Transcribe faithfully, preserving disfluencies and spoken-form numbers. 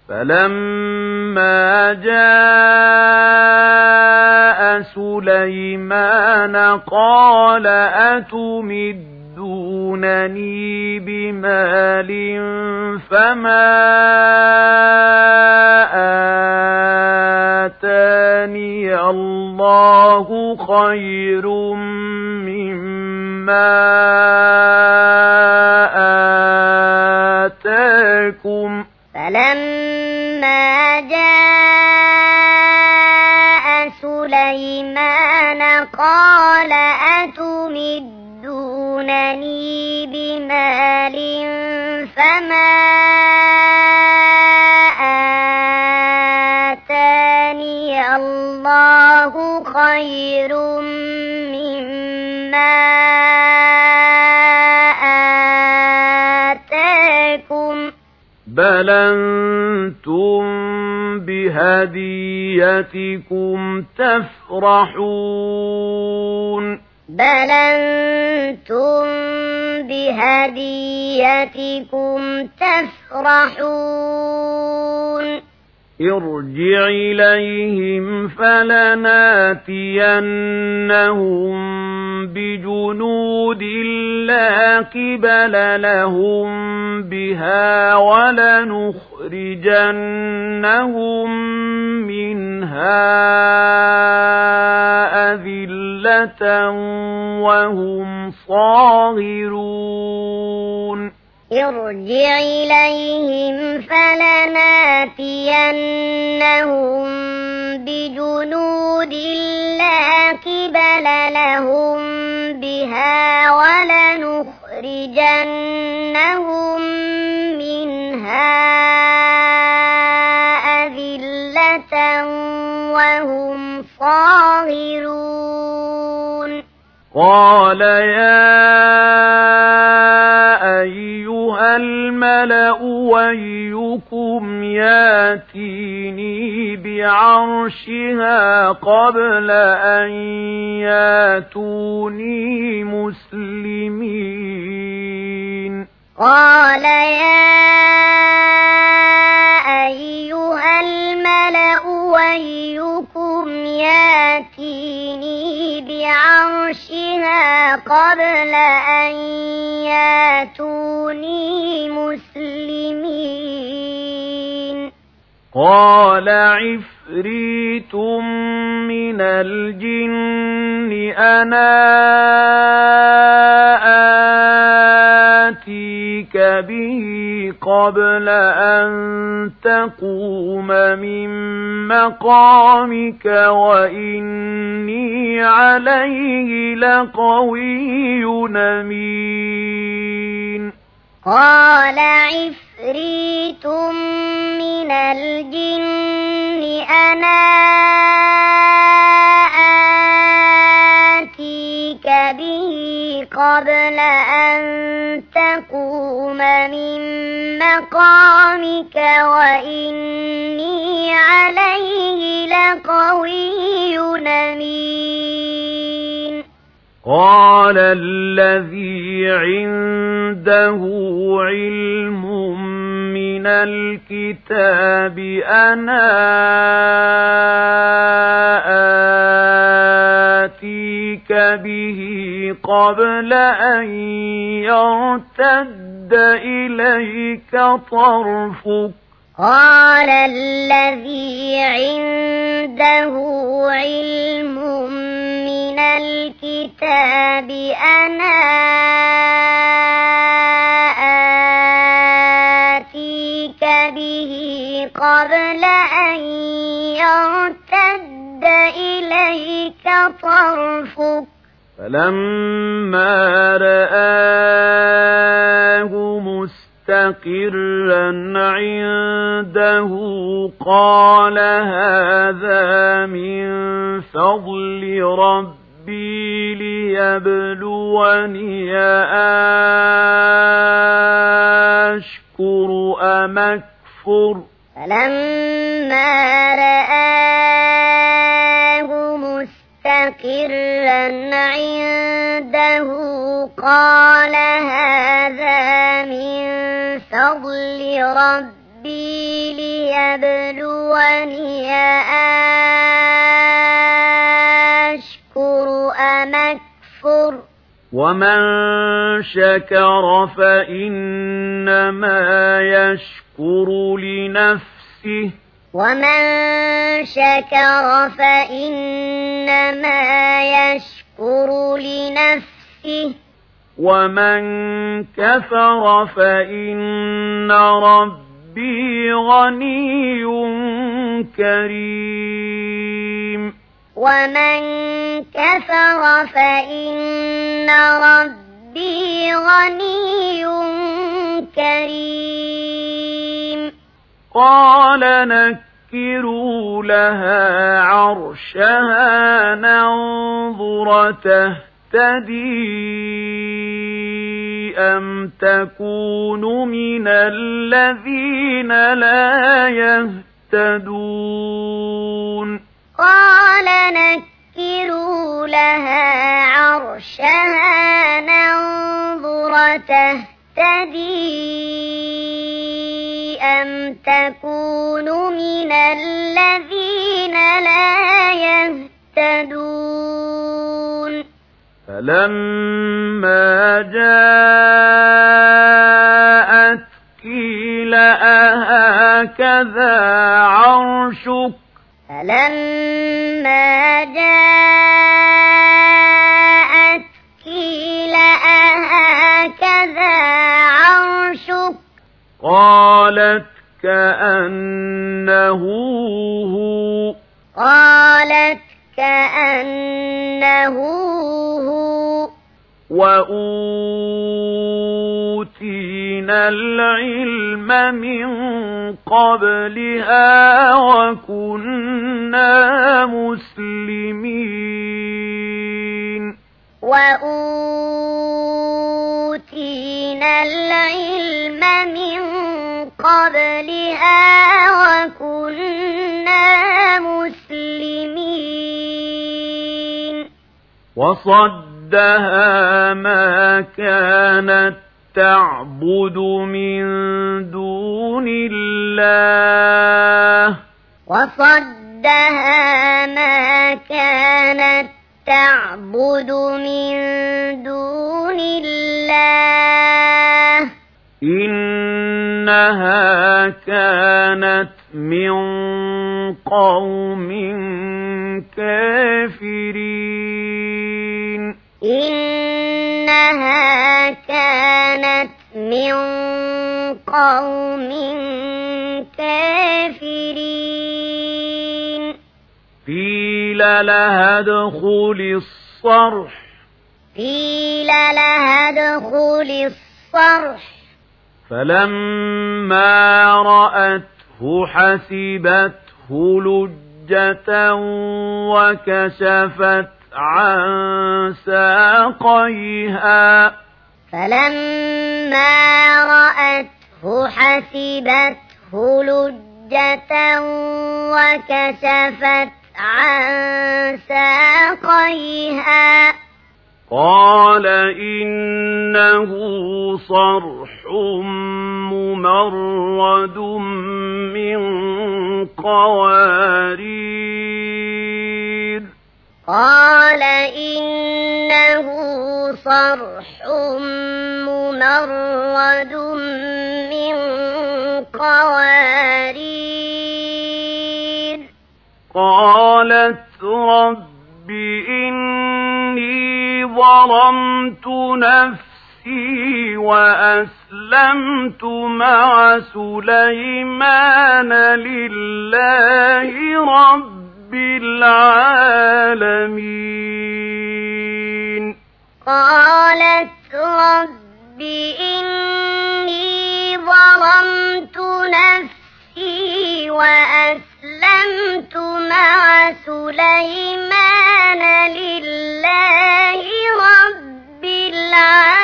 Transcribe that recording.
فلما جاء سليمان قال أتمدونني بمال فما آتاني الله خير مما آتاكم. فلما جاء سليمان قال أتمدونني بمال فما آتاني الله خير مما آتاكم بل أنتم بهديتكم تفرحون بل أنتم بهديتكم تفرحون ارجع إليهم فلناتينهم بجنود لا قبل لهم بها ولنخرجنهم منها أذلة وهم صاغرون ارجع إليهم فلناتينهم بجنود لا قبل لهم بها ولنخرجنهم منها أذلة وهم صاغرون قال يا أيها الملأ أيكم ياتيني بعرشها قبل أن ياتوني مسلمين قال يا أيها الملأ أيكم ياتيني بعرشها قبل أن ياتوني مسلمين قال عفريت من الجن أنا آتيك به قبل أن تقوم من مقامك وإني عليه لقوي أمين قال عفريت من الجن أنا آتيك به قبل أن تقوم من مقامك وإني عليه لقوي أمين قال الذي عنده علم من الكتاب أنا آتيك به قبل أن يرتد إليك طرفك قال الذي عنده علم من الكتاب أنا آتيك به قبل أن يرتد إليك طرفك فلما رآه مستقرا عنده قال هذا من فضل ربي ليبلوني أشكر أم أكفر فلما رآه مستقرا عنده قال هذا من فضل ربي ليبلوني أشكر أم أكفر ومن شكر فإنما يشكر لنفسه ومن شكر فإنما يشكر لنفسه ومن كفر فإن ربي غني كريم ومن كفر فإن ربي غني كريم قال نكروا لها عرشها ننظر تهتدي أم تكون من الذين لا يهتدون قال نكروا لها عرشها ننظر تهتدي أم تكون من الذين لا يهتدون فلما جاءت قيل أهكذا عرشك فلما جاءت قيل أهكذا عرشك قالت كأنه هو قالت كأنه هو وأوتينا العلم من قبلها وكنا مسلمين وأوتينا العلم من قبلها وكنا مسلمين وصدها ما كانت تعبد من دون الله وصدها ما كانت تعبد من دون الله إنها كانت من قوم كافرين إنها كانت من قوم كافرين قيل لها ادخل الصرح قيل لها ادخل الصرح فلما رأته حسبته لجة وكشفت عن ساقيها فلما رأته حسبته لجة وكشفت عن ساقيها قال إنه صرح ممرد من قوارير قال إنه صرح ممرد من قوارير قالت رب إني ظلمت نفسي وأسلمت مع سليمان لله رب العالمين قالت رب إني ظلمت نفسي وأسلمت مع سليمان لله رب العالمين